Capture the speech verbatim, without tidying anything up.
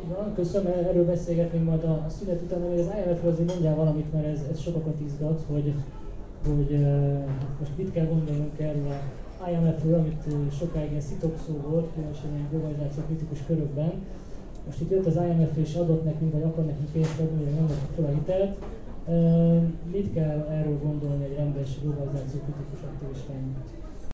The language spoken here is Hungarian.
Na, köszönöm, erről beszélgetnénk majd a szünet után, de az I M F-ről azért mondjál valamit, mert ez, ez sokakat izgat, hogy, hogy uh, most mit kell gondolnunk erről a I M F-ről, amit uh, sokáig ilyen szitokszó volt, különösen ilyen globalizáció kritikus körökben. Most itt jött az I M F és adott nekünk, vagy akar nekünk pénzt adni, hogy nem adott fel a hitelt. Uh, mit kell erről gondolni egy rendes globalizáció kritikus aktivistának?